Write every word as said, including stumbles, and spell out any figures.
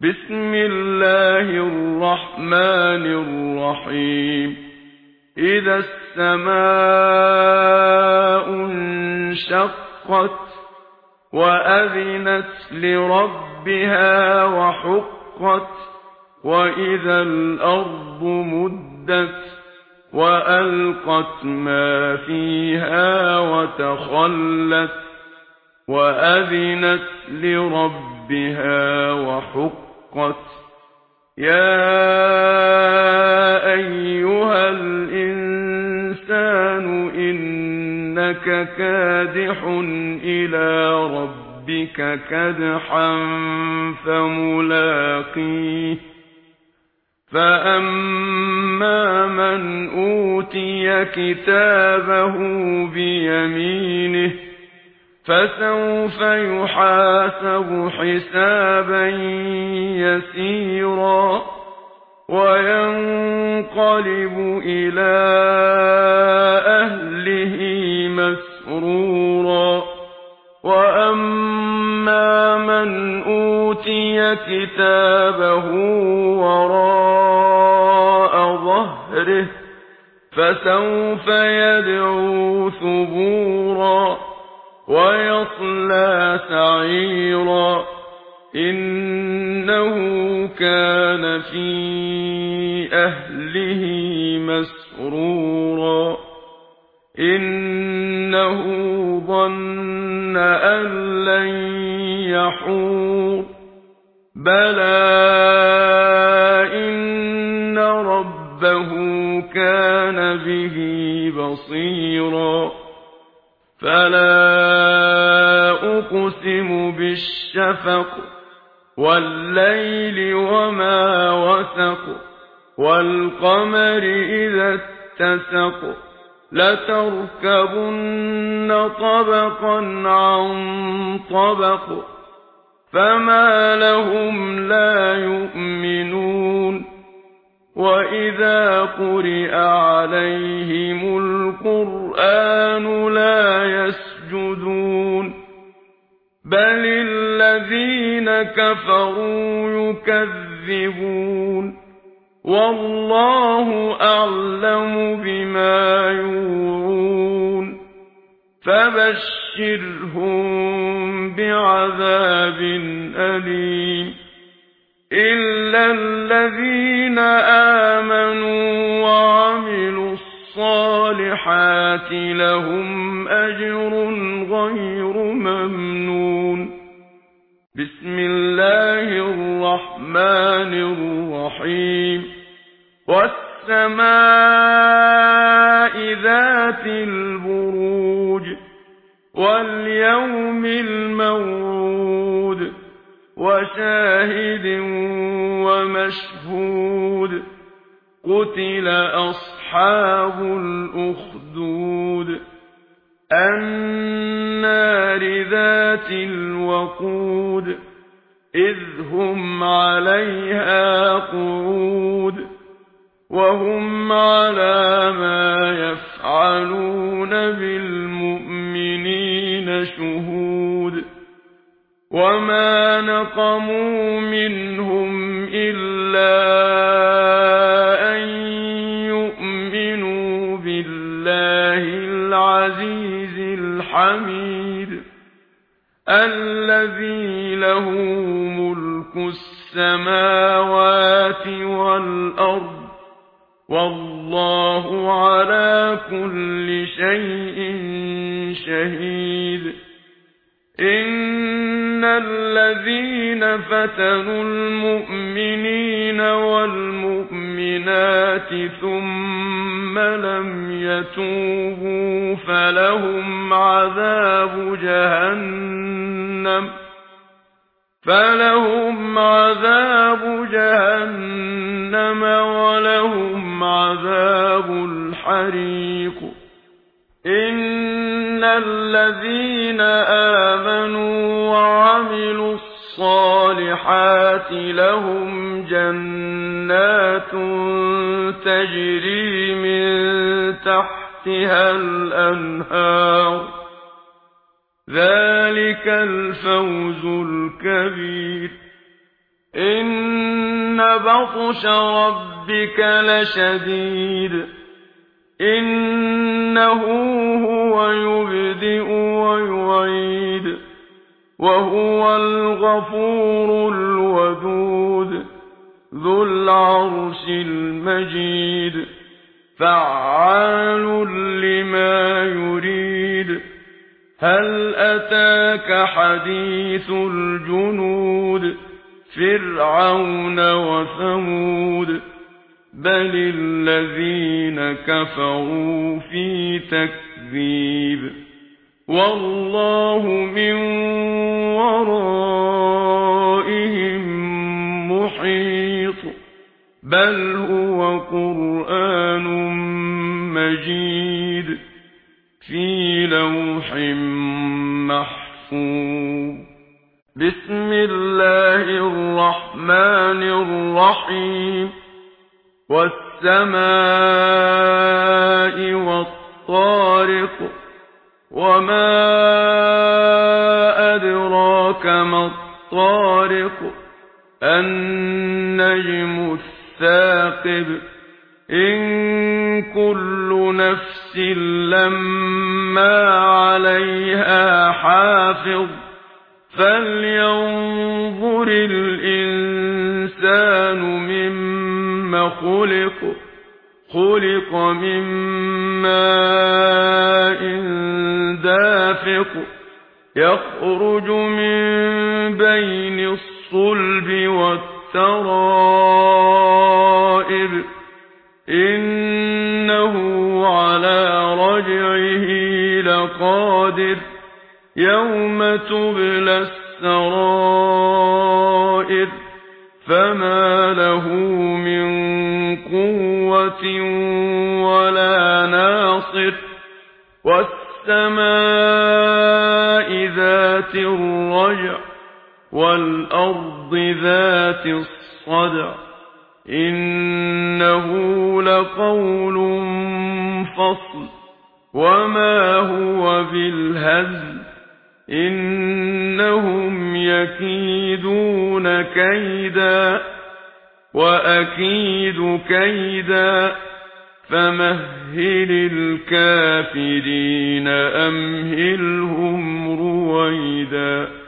بسم الله الرحمن الرحيم إذا السماء انشقت وأذنت لربها وحقت وإذا الأرض مدت وألقت ما فيها وتخلت وأذنت لربها وحقت يا أيها الإنسان إنك كادح إلى ربك كدحا فملاقيه فأما من أوتي كتابه بيمينه فسوف يحاسب حسابا يسيرا وينقلب إلى أهله مسرورا وأما من أوتي كتابه وراء ظهره فسوف يدعو ثبورا ويصلى سعيرا إنه كان في أهله مسرورا إنه ظن أن لن يحور بلى إن ربه كان به بصيرا فلا أقسم بالشفق والليل وما وسق والقمر إذا اتسق لتركبن طبقا عن طبق فما لهم لا يؤمنون وإذا قرئ عليهم القرآن لا يسجدون بل الذين كفروا يكذبون والله أعلم بما يوعون فبشرهم بعذاب أليم إلا الذين آمنوا وعملوا الصالحات لهم أجر غير ممنون بسم الله الرحمن الرحيم والسماء ذات البروج واليوم الموعود وشاهد ومشهود قتل أصحاب الأخدود النار ذات الوقود إذ هم عليها قعود وهم على ما يفعلون بالمؤمنين شهود وما نقموا منهم إلا أن يؤمنوا بالله العزيز الحميد الذي له ملك السماوات والأرض والله على كل شيء شهيد إن الذين فتنوا المؤمنين والمؤمنات ثم لم يتوبوا فلهم عذاب جهنم فلهم عذاب جهنم ولهم عذاب الحريق إن الذين آمنوا وعملوا الصالحات لهم جنات تجري من تحتها الأنهار ذلك الفوز الكبير إن بطش ربك لشديد إنه هو يبدئ ويعيد وهو الغفور الودود ذو العرش المجيد فعال لما يريد هل أتاك حديث الجنود فرعون وثمود بل الذين كفروا في تكذيب والله من ورائهم محيط بل هو قرآن مجيد في لوح محفوظ بسم الله الرحمن الرحيم والسماء والطارق وما أدراك ما الطارق النجم الثاقب إن كل نفس لما عليها حافظ فلينظر الإنسان مما خلق خلق من ماء دافق يخرج من بين الصلب والترائب إنه على رجعه لقادر يوم تبلى السرائر فما له من قوة ولا ناصر والسماء ذات الرجع والأرض ذات الصدع إنه لقول فصل وما هو بالهزل إنهم يكيدون كيدا وأكيد كيدا فمهل الكافرين أمهلهم رويدا.